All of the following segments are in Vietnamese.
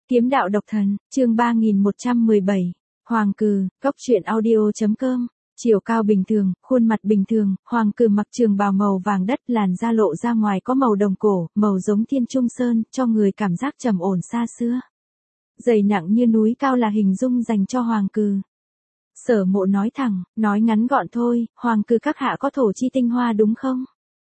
Kiếm đạo độc thần, chương 3117. Hoàng Cừ, góc truyện audio.com. Chiều cao bình thường, khuôn mặt bình thường, Hoàng Cừ mặc trường bào màu vàng đất, làn da lộ ra ngoài có màu đồng cổ, màu giống thiên trung sơn, cho người cảm giác trầm ổn xa xưa. Dày nặng như núi cao là hình dung dành cho Hoàng Cừ. Sở Mộ nói thẳng, nói ngắn gọn thôi, Hoàng Cừ các hạ có thổ chi tinh hoa đúng không?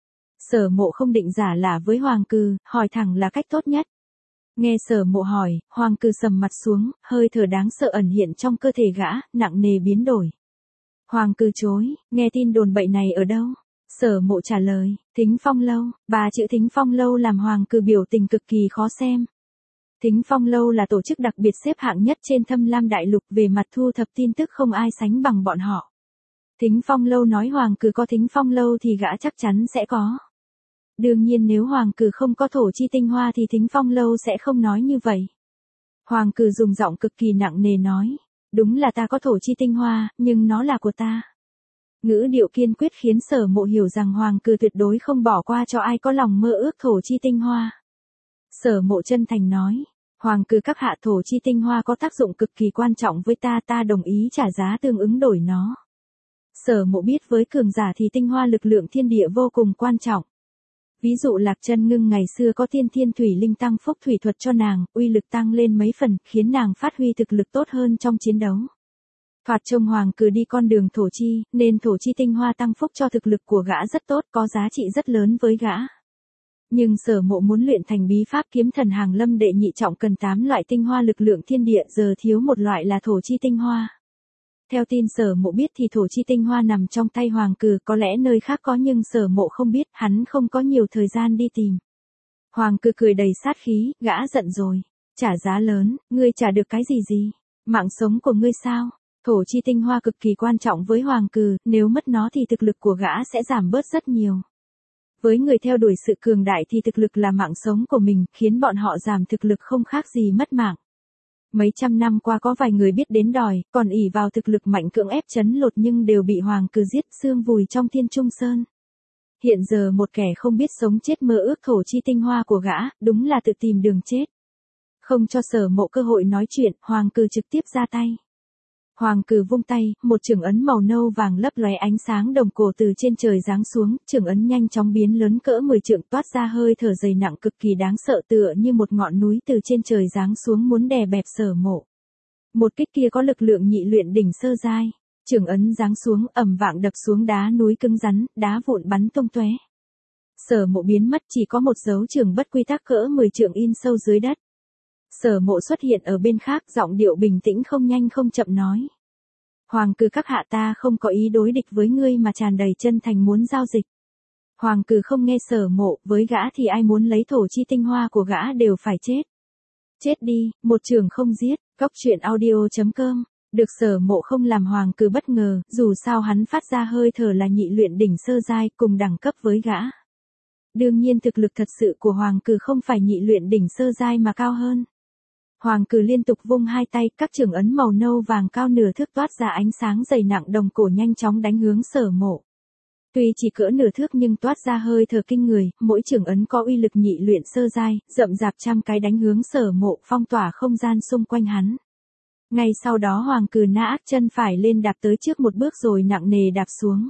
Sở Mộ không định giả lả với Hoàng Cừ, hỏi thẳng là cách tốt nhất. Nghe Sở Mộ hỏi, Hoàng Cừ sầm mặt xuống, hơi thở đáng sợ ẩn hiện trong cơ thể gã, nặng nề biến đổi. Hoàng Cừ chối, nghe tin đồn bậy này ở đâu? Sở Mộ trả lời, Thính Phong Lâu. Ba chữ Thính Phong Lâu làm Hoàng Cừ biểu tình cực kỳ khó xem. Thính Phong Lâu là tổ chức đặc biệt xếp hạng nhất trên Thâm Lam Đại Lục, về mặt thu thập tin tức không ai sánh bằng bọn họ. Thính Phong Lâu nói Hoàng Cừ có Thính Phong Lâu thì gã chắc chắn sẽ có. Đương nhiên nếu Hoàng Cừ không có thổ chi tinh hoa thì Thính Phong Lâu sẽ không nói như vậy. Hoàng Cừ dùng giọng cực kỳ nặng nề nói, đúng là ta có thổ chi tinh hoa, nhưng nó là của ta. Ngữ điệu kiên quyết khiến Sở Mộ hiểu rằng Hoàng Cừ tuyệt đối không bỏ qua cho ai có lòng mơ ước thổ chi tinh hoa. Sở Mộ chân thành nói, Hoàng Cừ các hạ, thổ chi tinh hoa có tác dụng cực kỳ quan trọng với ta, ta đồng ý trả giá tương ứng đổi nó. Sở Mộ biết với cường giả thì tinh hoa lực lượng thiên địa vô cùng quan trọng. Ví dụ Lạc Chân Ngưng ngày xưa có Tiên Thiên Thủy Linh tăng phúc thủy thuật cho nàng, uy lực tăng lên mấy phần, khiến nàng phát huy thực lực tốt hơn trong chiến đấu. Thoạt trông Hoàng Cừ đi con đường thổ chi, nên thổ chi tinh hoa tăng phúc cho thực lực của gã rất tốt, có giá trị rất lớn với gã. Nhưng Sở Mộ muốn luyện thành bí pháp kiếm thần hàng lâm đệ nhị trọng cần 8 loại tinh hoa lực lượng thiên địa, giờ thiếu một loại là thổ chi tinh hoa. Theo tin Sở Mộ biết thì thổ chi tinh hoa nằm trong tay Hoàng Cừ, có lẽ nơi khác có nhưng Sở Mộ không biết, hắn không có nhiều thời gian đi tìm. Hoàng Cừ cười đầy sát khí, gã giận rồi. Trả giá lớn, ngươi trả được cái gì? Mạng sống của ngươi sao? Thổ chi tinh hoa cực kỳ quan trọng với Hoàng Cừ, nếu mất nó thì thực lực của gã sẽ giảm bớt rất nhiều. Với người theo đuổi sự cường đại thì thực lực là mạng sống của mình, khiến bọn họ giảm thực lực không khác gì mất mạng. Mấy trăm năm qua có vài người biết đến đòi, còn ỷ vào thực lực mạnh cưỡng ép trấn lột nhưng đều bị Hoàng Cừ giết, xương vùi trong Thiên Trung Sơn. Hiện giờ một kẻ không biết sống chết mơ ước thổ chi tinh hoa của gã, đúng là tự tìm đường chết. Không cho Sở Mộ cơ hội nói chuyện, Hoàng Cừ trực tiếp ra tay. Hoàng Cừ vung tay, một chưởng ấn màu nâu vàng lấp lóe ánh sáng đồng cổ từ trên trời giáng xuống, chưởng ấn nhanh chóng biến lớn cỡ 10 trượng, toát ra hơi thở dày nặng cực kỳ đáng sợ, tựa như một ngọn núi từ trên trời giáng xuống muốn đè bẹp Sở Mộ. Một kích kia có lực lượng nhị luyện đỉnh sơ giai, chưởng ấn giáng xuống ầm vang đập xuống đá núi cứng rắn, đá vụn bắn tung tóe. Sở Mộ biến mất, chỉ có một dấu chưởng bất quy tắc cỡ 10 trượng in sâu dưới đất. Sở Mộ xuất hiện ở bên khác, giọng điệu bình tĩnh không nhanh không chậm nói. Hoàng Cừ các hạ, ta không có ý đối địch với ngươi mà tràn đầy chân thành muốn giao dịch. Hoàng Cừ không nghe Sở Mộ, với gã thì ai muốn lấy thổ chi tinh hoa của gã đều phải chết. Chết đi, một trường không giết, góc truyện audio.com. Được Sở Mộ không làm Hoàng Cừ bất ngờ, dù sao hắn phát ra hơi thở là nhị luyện đỉnh sơ giai, cùng đẳng cấp với gã. Đương nhiên thực lực thật sự của Hoàng Cừ không phải nhị luyện đỉnh sơ giai mà cao hơn. Hoàng Cừ liên tục vung hai tay, các chưởng ấn màu nâu vàng cao nửa thước toát ra ánh sáng dày nặng đồng cổ nhanh chóng đánh hướng Sở Mộ. Tuy chỉ cỡ nửa thước nhưng toát ra hơi thở kinh người, mỗi chưởng ấn có uy lực nhị luyện sơ giai, rậm rạp trăm cái đánh hướng Sở Mộ, phong tỏa không gian xung quanh hắn. Ngay sau đó Hoàng Cừ nã chân phải lên đạp tới trước một bước rồi nặng nề đạp xuống.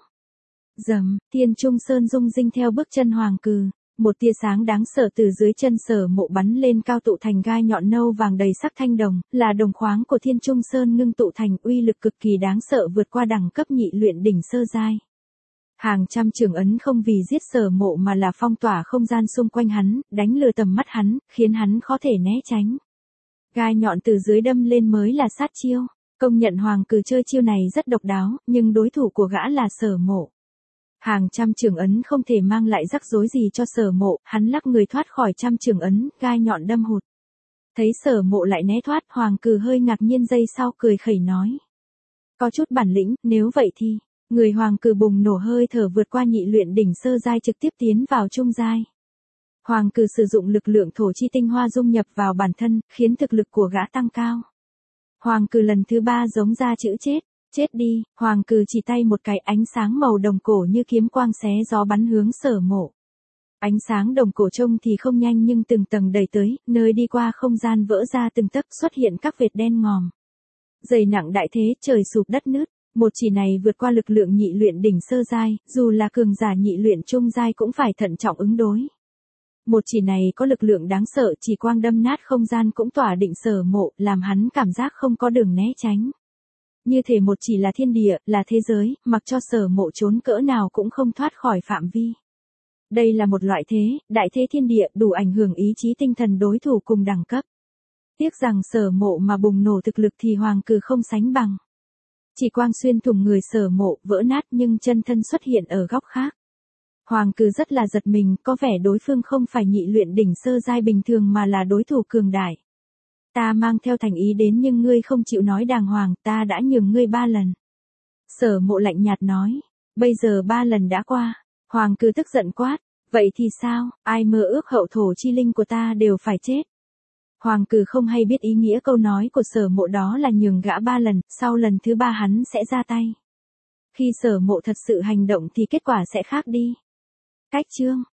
Rầm, Thiên Trung Sơn rung rinh theo bước chân Hoàng Cừ. Một tia sáng đáng sợ từ dưới chân Sở Mộ bắn lên cao tụ thành gai nhọn nâu vàng đầy sắc thanh đồng, là đồng khoáng của Thiên Trung Sơn ngưng tụ thành, uy lực cực kỳ đáng sợ vượt qua đẳng cấp nhị luyện đỉnh sơ giai. Hàng trăm chưởng ấn không vì giết Sở Mộ mà là phong tỏa không gian xung quanh hắn, đánh lừa tầm mắt hắn, khiến hắn khó thể né tránh. Gai nhọn từ dưới đâm lên mới là sát chiêu. Công nhận Hoàng Cừ chơi chiêu này rất độc đáo, nhưng đối thủ của gã là Sở Mộ. Hàng trăm chưởng ấn không thể mang lại rắc rối gì cho Sở Mộ, hắn lắc người thoát khỏi trăm chưởng ấn, gai nhọn đâm hụt. Thấy Sở Mộ lại né thoát, Hoàng Cừ hơi ngạc nhiên, giây sau cười khẩy nói. Có chút bản lĩnh, nếu vậy thì, người Hoàng Cừ bùng nổ hơi thở vượt qua nhị luyện đỉnh sơ giai trực tiếp tiến vào trung giai. Hoàng Cừ sử dụng lực lượng thổ chi tinh hoa dung nhập vào bản thân, khiến thực lực của gã tăng cao. Hoàng Cừ lần thứ 3 giống ra chữ chết. Chết đi, Hoàng Cừ chỉ tay một cái, ánh sáng màu đồng cổ như kiếm quang xé gió bắn hướng Sở Mộ. Ánh sáng đồng cổ trông thì không nhanh nhưng từng tầng đẩy tới, nơi đi qua không gian vỡ ra từng tấc xuất hiện các vệt đen ngòm. Dày nặng đại thế, trời sụp đất nứt. Một chỉ này vượt qua lực lượng nhị luyện đỉnh sơ giai, dù là cường giả nhị luyện trung giai cũng phải thận trọng ứng đối. Một chỉ này có lực lượng đáng sợ, chỉ quang đâm nát không gian cũng tỏa định Sở Mộ, làm hắn cảm giác không có đường né tránh. Như thể một chỉ là thiên địa, là thế giới, mặc cho Sở Mộ trốn cỡ nào cũng không thoát khỏi phạm vi. Đây là một loại thế, đại thế thiên địa, đủ ảnh hưởng ý chí tinh thần đối thủ cùng đẳng cấp. Tiếc rằng Sở Mộ mà bùng nổ thực lực thì Hoàng Cừ không sánh bằng. Chỉ quang xuyên thủng người Sở Mộ, vỡ nát nhưng chân thân xuất hiện ở góc khác. Hoàng Cừ rất là giật mình, có vẻ đối phương không phải nhị luyện đỉnh sơ giai bình thường mà là đối thủ cường đại. Ta mang theo thành ý đến nhưng ngươi không chịu nói đàng hoàng, ta đã nhường ngươi 3 lần. Sở Mộ lạnh nhạt nói, bây giờ 3 lần đã qua. Hoàng Cừ tức giận quát, vậy thì sao, ai mơ ước hậu thổ chi linh của ta đều phải chết. Hoàng Cừ không hay biết ý nghĩa câu nói của Sở Mộ đó là nhường gã 3 lần, sau lần thứ 3 hắn sẽ ra tay. Khi Sở Mộ thật sự hành động thì kết quả sẽ khác đi. Cách chương